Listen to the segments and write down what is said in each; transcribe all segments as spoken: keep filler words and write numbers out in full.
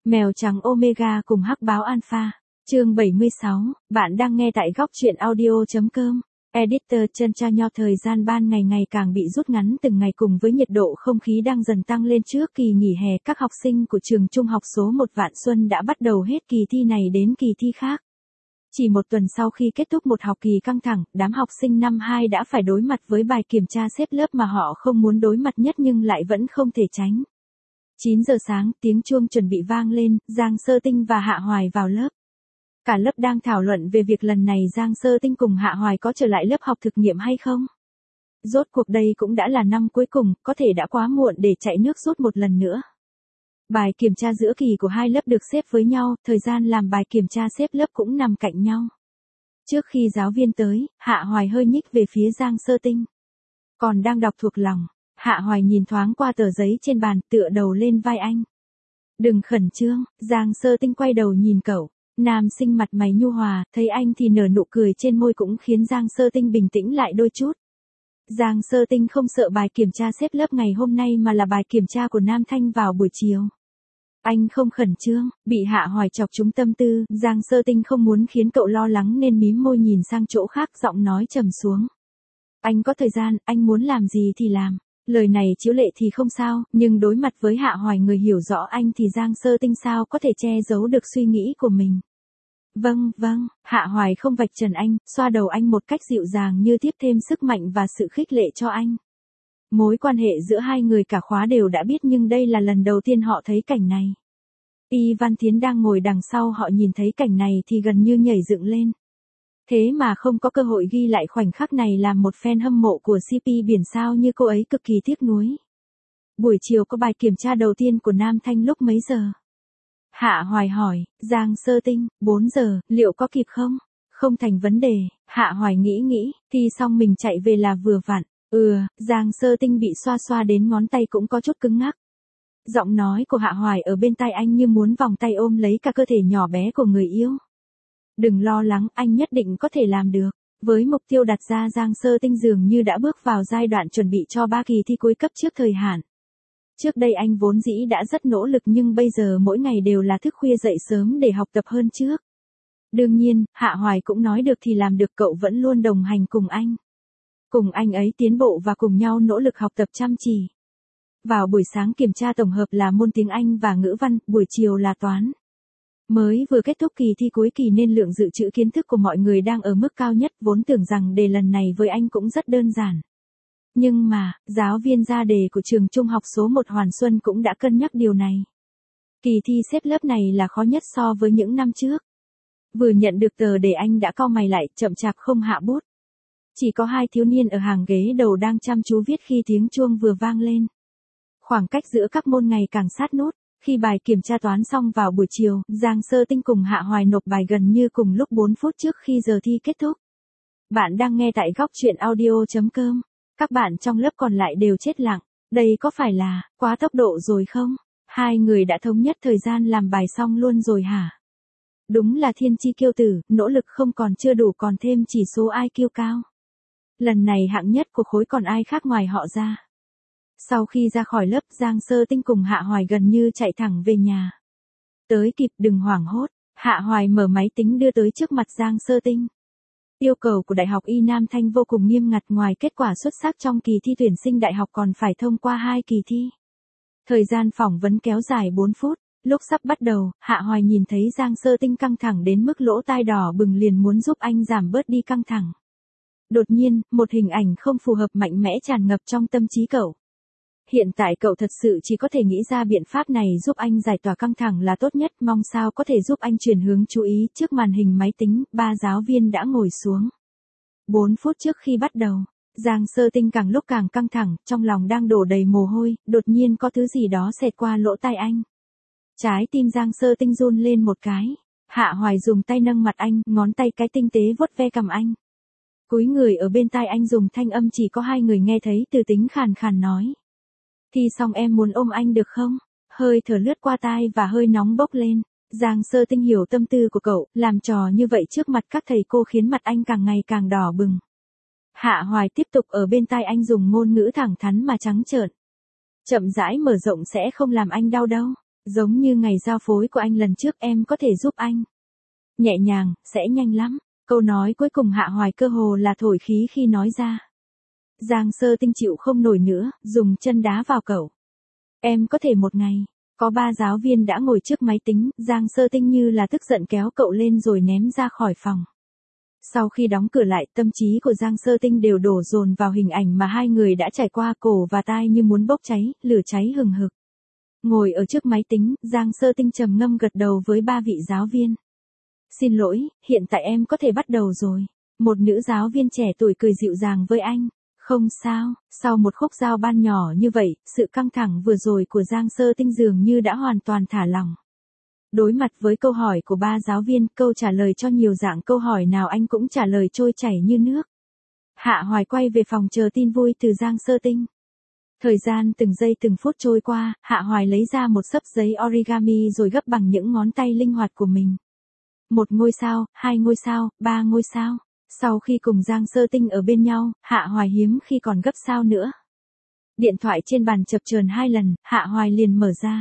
Mèo trắng Omega cùng hắc báo Alpha. Chương bảy mươi sáu, bạn đang nghe tại góc truyện audio.com. Editor chân tra nho. Thời gian ban ngày ngày càng bị rút ngắn từng ngày cùng với nhiệt độ không khí đang dần tăng lên trước kỳ nghỉ hè, các học sinh của trường trung học số một Vạn Xuân đã bắt đầu hết kỳ thi này đến kỳ thi khác. Chỉ một tuần sau khi kết thúc một học kỳ căng thẳng, đám học sinh năm hai đã phải đối mặt với bài kiểm tra xếp lớp mà họ không muốn đối mặt nhất nhưng lại vẫn không thể tránh. chín giờ sáng, tiếng chuông chuẩn bị vang lên, Giang Sơ Tinh và Hạ Hoài vào lớp. Cả lớp đang thảo luận về việc lần này Giang Sơ Tinh cùng Hạ Hoài có trở lại lớp học thực nghiệm hay không. Rốt cuộc đây cũng đã là năm cuối cùng, có thể đã quá muộn để chạy nước rút một lần nữa. Bài kiểm tra giữa kỳ của hai lớp được xếp với nhau, thời gian làm bài kiểm tra xếp lớp cũng nằm cạnh nhau. Trước khi giáo viên tới, Hạ Hoài hơi nhích về phía Giang Sơ Tinh. Còn đang đọc thuộc lòng, Hạ Hoài nhìn thoáng qua tờ giấy trên bàn, tựa đầu lên vai anh. Đừng khẩn trương, Giang Sơ Tinh quay đầu nhìn cậu. Nam sinh mặt mày nhu hòa, thấy anh thì nở nụ cười trên môi cũng khiến Giang Sơ Tinh bình tĩnh lại đôi chút. Giang Sơ Tinh không sợ bài kiểm tra xếp lớp ngày hôm nay mà là bài kiểm tra của Nam Thanh vào buổi chiều. Anh không khẩn trương, bị Hạ Hoài chọc trúng tâm tư, Giang Sơ Tinh không muốn khiến cậu lo lắng nên mím môi nhìn sang chỗ khác, giọng nói trầm xuống. Anh có thời gian, anh muốn làm gì thì làm. Lời này chiếu lệ thì không sao, nhưng đối mặt với Hạ Hoài người hiểu rõ anh thì Giang Sơ Tinh sao có thể che giấu được suy nghĩ của mình. Vâng, vâng, Hạ Hoài không vạch trần anh, xoa đầu anh một cách dịu dàng như tiếp thêm sức mạnh và sự khích lệ cho anh. Mối quan hệ giữa hai người cả khóa đều đã biết nhưng đây là lần đầu tiên họ thấy cảnh này. Y Văn Thiến đang ngồi đằng sau họ nhìn thấy cảnh này thì gần như nhảy dựng lên. Thế mà không có cơ hội ghi lại khoảnh khắc này làm một fan hâm mộ của xê pê biển sao như cô ấy cực kỳ tiếc nuối. Buổi chiều có bài kiểm tra đầu tiên của Nam Thanh lúc mấy giờ? Hạ Hoài hỏi, Giang Sơ Tinh, bốn giờ, liệu có kịp không? Không thành vấn đề, Hạ Hoài nghĩ nghĩ, thi xong mình chạy về là vừa vặn. Ừ, Giang Sơ Tinh bị xoa xoa đến ngón tay cũng có chút cứng ngắc. Giọng nói của Hạ Hoài ở bên tai anh như muốn vòng tay ôm lấy cả cơ thể nhỏ bé của người yêu. Đừng lo lắng, anh nhất định có thể làm được. Với mục tiêu đặt ra Giang Sơ Tinh dường như đã bước vào giai đoạn chuẩn bị cho ba kỳ thi cuối cấp trước thời hạn. Trước đây anh vốn dĩ đã rất nỗ lực nhưng bây giờ mỗi ngày đều là thức khuya dậy sớm để học tập hơn trước. Đương nhiên, Hạ Hoài cũng nói được thì làm được, cậu vẫn luôn đồng hành cùng anh. Cùng anh ấy tiến bộ và cùng nhau nỗ lực học tập chăm chỉ. Vào buổi sáng kiểm tra tổng hợp là môn tiếng Anh và ngữ văn, buổi chiều là toán. Mới vừa kết thúc kỳ thi cuối kỳ nên lượng dự trữ kiến thức của mọi người đang ở mức cao nhất, vốn tưởng rằng đề lần này với anh cũng rất đơn giản. Nhưng mà, giáo viên ra đề của trường trung học số một Hoàn Xuân cũng đã cân nhắc điều này. Kỳ thi xếp lớp này là khó nhất so với những năm trước. Vừa nhận được tờ đề anh đã cau mày lại, chậm chạp không hạ bút. Chỉ có hai thiếu niên ở hàng ghế đầu đang chăm chú viết khi tiếng chuông vừa vang lên. Khoảng cách giữa các môn ngày càng sát nút. Khi bài kiểm tra toán xong vào buổi chiều, Giang Sơ Tinh cùng Hạ Hoài nộp bài gần như cùng lúc bốn phút trước khi giờ thi kết thúc. Bạn đang nghe tại góc truyện audio.com. Các bạn trong lớp còn lại đều chết lặng. Đây có phải là quá tốc độ rồi không? Hai người đã thống nhất thời gian làm bài xong luôn rồi hả? Đúng là thiên chi kiêu tử, nỗ lực không còn chưa đủ còn thêm chỉ số i kiu cao. Lần này hạng nhất của khối còn ai khác ngoài họ ra. Sau khi ra khỏi lớp, Giang Sơ Tinh cùng Hạ Hoài gần như chạy thẳng về nhà. Tới kịp, đừng hoảng hốt. Hạ Hoài mở máy tính đưa tới trước mặt Giang Sơ Tinh. Yêu cầu của Đại học Y Nam Thanh vô cùng nghiêm ngặt, ngoài kết quả xuất sắc trong kỳ thi tuyển sinh đại học còn phải thông qua hai kỳ thi. Thời gian phỏng vấn kéo dài bốn phút. Lúc sắp bắt đầu, Hạ Hoài nhìn thấy Giang Sơ Tinh căng thẳng đến mức lỗ tai đỏ bừng liền muốn giúp anh giảm bớt đi căng thẳng. Đột nhiên, một hình ảnh không phù hợp mạnh mẽ tràn ngập trong tâm trí cậu. Hiện tại cậu thật sự chỉ có thể nghĩ ra biện pháp này giúp anh giải tỏa căng thẳng là tốt nhất, mong sao có thể giúp anh chuyển hướng chú ý. Trước màn hình máy tính, ba giáo viên đã ngồi xuống. bốn phút trước khi bắt đầu, Giang Sơ Tinh càng lúc càng căng thẳng, trong lòng đang đổ đầy mồ hôi, đột nhiên có thứ gì đó xẹt qua lỗ tai anh. Trái tim Giang Sơ Tinh run lên một cái. Hạ Hoài dùng tay nâng mặt anh, ngón tay cái tinh tế vuốt ve cằm anh. Cúi người ở bên tai anh dùng thanh âm chỉ có hai người nghe thấy, từ tính khàn khàn nói. Thi xong em muốn ôm anh được không? Hơi thở lướt qua tai và hơi nóng bốc lên. Giang Sơ Tinh hiểu tâm tư của cậu, làm trò như vậy trước mặt các thầy cô khiến mặt anh càng ngày càng đỏ bừng. Hạ Hoài tiếp tục ở bên tai anh dùng ngôn ngữ thẳng thắn mà trắng trợn. Chậm rãi mở rộng sẽ không làm anh đau đâu. Giống như ngày giao phối của anh lần trước em có thể giúp anh. Nhẹ nhàng, sẽ nhanh lắm. Câu nói cuối cùng Hạ Hoài cơ hồ là thổi khí khi nói ra. Giang Sơ Tinh chịu không nổi nữa, dùng chân đá vào cậu. Em có thể một ngày. Có ba giáo viên đã ngồi trước máy tính, Giang Sơ Tinh như là tức giận kéo cậu lên rồi ném ra khỏi phòng. Sau khi đóng cửa lại, tâm trí của Giang Sơ Tinh đều đổ dồn vào hình ảnh mà hai người đã trải qua, cổ và tai như muốn bốc cháy, lửa cháy hừng hực. Ngồi ở trước máy tính, Giang Sơ Tinh trầm ngâm gật đầu với ba vị giáo viên. Xin lỗi, hiện tại em có thể bắt đầu rồi. Một nữ giáo viên trẻ tuổi cười dịu dàng với anh. Không sao, sau một khúc giao ban nhỏ như vậy, sự căng thẳng vừa rồi của Giang Sơ Tinh dường như đã hoàn toàn thả lỏng. Đối mặt với câu hỏi của ba giáo viên, câu trả lời cho nhiều dạng câu hỏi nào anh cũng trả lời trôi chảy như nước. Hạ Hoài quay về phòng chờ tin vui từ Giang Sơ Tinh. Thời gian từng giây từng phút trôi qua, Hạ Hoài lấy ra một xấp giấy origami rồi gấp bằng những ngón tay linh hoạt của mình. Một ngôi sao, hai ngôi sao, ba ngôi sao. Sau khi cùng Giang Sơ Tinh ở bên nhau, Hạ Hoài hiếm khi còn gấp sao nữa. Điện thoại trên bàn chập chờn hai lần, Hạ Hoài liền mở ra.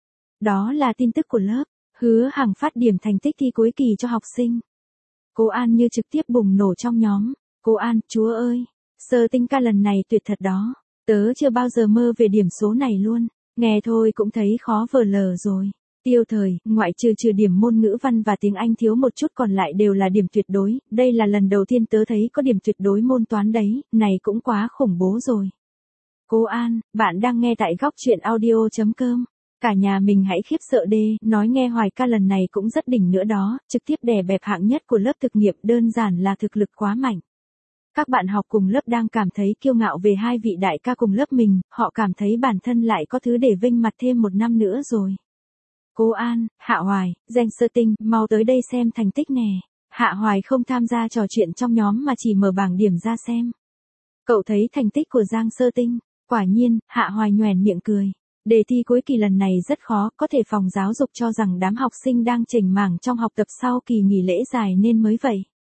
Đó là tin tức của lớp, hứa Hằng phát điểm thành tích thi cuối kỳ cho học sinh. Cô An như trực tiếp bùng nổ trong nhóm. Cô An, chúa ơi, Sơ Tinh ca lần này tuyệt thật đó. Tớ chưa bao giờ mơ về điểm số này luôn, nghe thôi cũng thấy khó vờ lờ rồi. Tiêu Thời, ngoại trừ trừ điểm môn ngữ văn và tiếng Anh thiếu một chút còn lại đều là điểm tuyệt đối, đây là lần đầu tiên tớ thấy có điểm tuyệt đối môn toán đấy, này cũng quá khủng bố rồi. Cô An, bạn đang nghe tại góc truyện audio.com. Cả nhà mình hãy khiếp sợ đê, nói nghe Hoài ca lần này cũng rất đỉnh nữa đó, trực tiếp đè bẹp hạng nhất của lớp thực nghiệp, đơn giản là thực lực quá mạnh. Các bạn học cùng lớp đang cảm thấy kiêu ngạo về hai vị đại ca cùng lớp mình, họ cảm thấy bản thân lại có thứ để vinh mặt thêm một năm nữa rồi. Cô An, Hạ Hoài, Giang Sơ Tinh, mau tới đây xem thành tích nè. Hạ Hoài không tham gia trò chuyện trong nhóm mà chỉ mở bảng điểm ra xem. Cậu thấy thành tích của Giang Sơ Tinh, quả nhiên, Hạ Hoài nhoẻn miệng cười. Đề thi cuối kỳ lần này rất khó, có thể phòng giáo dục cho rằng đám học sinh đang chỉnh mảng trong học tập sau kỳ nghỉ lễ dài nên mới vậy.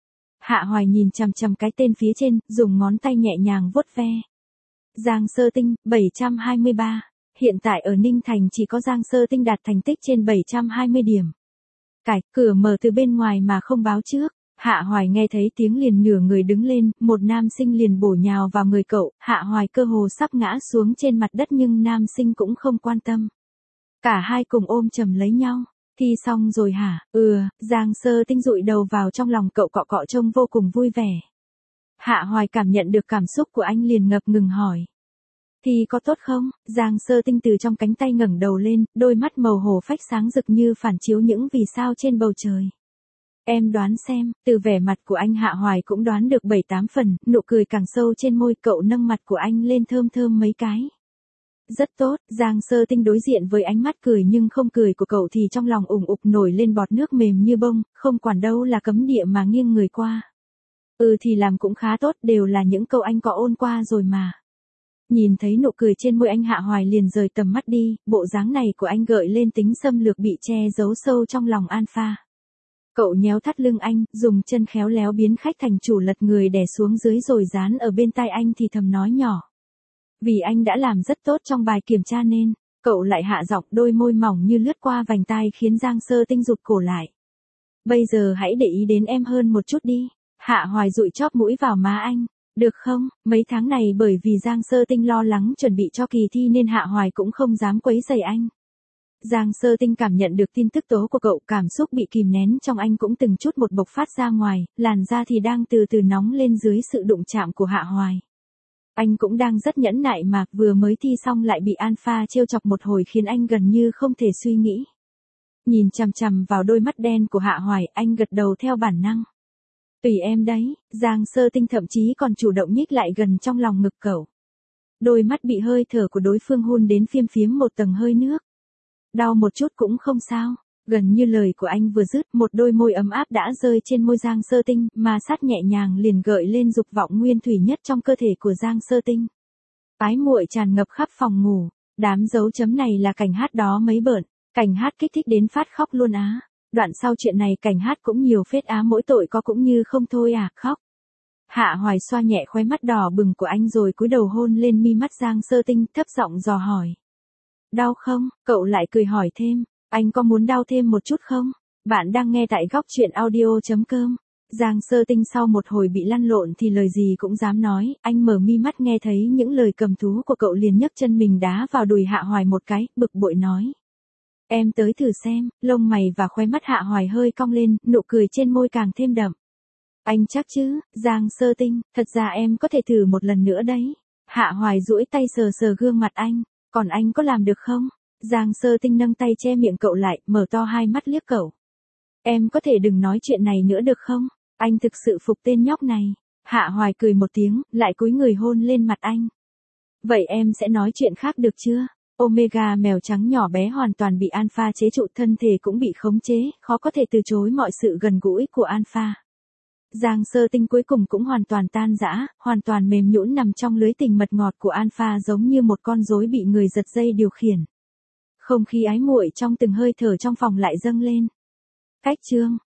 Hạ Hoài nhìn chằm chằm cái tên phía trên, dùng ngón tay nhẹ nhàng vuốt ve. Giang Sơ Tinh, bảy trăm hai mươi ba. Hiện tại ở Ninh Thành chỉ có Giang Sơ Tinh đạt thành tích trên bảy trăm hai mươi điểm. Cạch, cửa mở từ bên ngoài mà không báo trước. Hạ Hoài nghe thấy tiếng liền nửa người đứng lên, một nam sinh liền bổ nhào vào người cậu, Hạ Hoài cơ hồ sắp ngã xuống trên mặt đất nhưng nam sinh cũng không quan tâm. Cả hai cùng ôm chầm lấy nhau. Thi xong rồi hả? Ừ, Giang Sơ Tinh dụi đầu vào trong lòng cậu, cọ cọ trông vô cùng vui vẻ. Hạ Hoài cảm nhận được cảm xúc của anh liền ngập ngừng hỏi. Thì có tốt không? Giang Sơ Tinh từ trong cánh tay ngẩng đầu lên, đôi mắt màu hổ phách sáng rực như phản chiếu những vì sao trên bầu trời. Em đoán xem, từ vẻ mặt của anh Hạ Hoài cũng đoán được bảy tám phần, nụ cười càng sâu trên môi, cậu nâng mặt của anh lên thơm thơm mấy cái. Rất tốt, Giang Sơ Tinh đối diện với ánh mắt cười nhưng không cười của cậu thì trong lòng ủng ục nổi lên bọt nước mềm như bông, không quản đâu là cấm địa mà nghiêng người qua. Ừ thì làm cũng khá tốt, đều là những câu anh có ôn qua rồi mà. Nhìn thấy nụ cười trên môi anh, Hạ Hoài liền rời tầm mắt đi, bộ dáng này của anh gợi lên tính xâm lược bị che giấu sâu trong lòng Alpha. Cậu nhéo thắt lưng anh, dùng chân khéo léo biến khách thành chủ, lật người đè xuống dưới rồi dán ở bên tai anh thì thầm nói nhỏ. Vì anh đã làm rất tốt trong bài kiểm tra nên, cậu lại hạ giọng, đôi môi mỏng như lướt qua vành tai khiến Giang Sơ Tinh rụt cổ lại. Bây giờ hãy để ý đến em hơn một chút đi. Hạ Hoài dụi chóp mũi vào má anh. Được không, mấy tháng này bởi vì Giang Sơ Tinh lo lắng chuẩn bị cho kỳ thi nên Hạ Hoài cũng không dám quấy rầy anh. Giang Sơ Tinh cảm nhận được tin tức tố của cậu, cảm xúc bị kìm nén trong anh cũng từng chút một bộc phát ra ngoài, làn da thì đang từ từ nóng lên dưới sự đụng chạm của Hạ Hoài. Anh cũng đang rất nhẫn nại mà, vừa mới thi xong lại bị Alpha trêu chọc một hồi khiến anh gần như không thể suy nghĩ. Nhìn chằm chằm vào đôi mắt đen của Hạ Hoài, anh gật đầu theo bản năng. Tùy em đấy, Giang Sơ Tinh thậm chí còn chủ động nhích lại gần trong lòng ngực cậu. Đôi mắt bị hơi thở của đối phương hôn đến phiêm phiếm một tầng hơi nước. Đau một chút cũng không sao. Gần như lời của anh vừa dứt, một đôi môi ấm áp đã rơi trên môi Giang Sơ Tinh, mà sát nhẹ nhàng liền gợi lên dục vọng nguyên thủy nhất trong cơ thể của Giang Sơ Tinh. Ái muội tràn ngập khắp phòng ngủ, đám dấu chấm này là cảnh hát đó mấy bợn, cảnh hát kích thích đến phát khóc luôn á. Đoạn sau chuyện này cảnh hát cũng nhiều phết á, mỗi tội có cũng như không thôi à, khóc. Hạ Hoài xoa nhẹ khóe mắt đỏ bừng của anh rồi cúi đầu hôn lên mi mắt Giang Sơ Tinh, thấp giọng dò hỏi. Đau không? Cậu lại cười hỏi thêm. Anh có muốn đau thêm một chút không? Bạn đang nghe tại góc chuyện audio.com. Giang Sơ Tinh sau một hồi bị lăn lộn thì lời gì cũng dám nói, anh mở mi mắt nghe thấy những lời cầm thú của cậu liền nhấc chân mình đá vào đùi Hạ Hoài một cái, bực bội nói. Em tới thử xem, lông mày và khóe mắt Hạ Hoài hơi cong lên, nụ cười trên môi càng thêm đậm. Anh chắc chứ, Giang Sơ Tinh, thật ra em có thể thử một lần nữa đấy. Hạ Hoài duỗi tay sờ sờ gương mặt anh, còn anh có làm được không? Giang Sơ Tinh nâng tay che miệng cậu lại, mở to hai mắt liếc cậu. Em có thể đừng nói chuyện này nữa được không? Anh thực sự phục tên nhóc này. Hạ Hoài cười một tiếng, lại cúi người hôn lên mặt anh. Vậy em sẽ nói chuyện khác được chưa? Omega mèo trắng nhỏ bé hoàn toàn bị Alpha chế trụ, thân thể cũng bị khống chế, khó có thể từ chối mọi sự gần gũi của Alpha. Giang Sơ Tinh cuối cùng cũng hoàn toàn tan rã, hoàn toàn mềm nhũn nằm trong lưới tình mật ngọt của Alpha giống như một con rối bị người giật dây điều khiển. Không khí ái muội trong từng hơi thở trong phòng lại dâng lên. Cách chương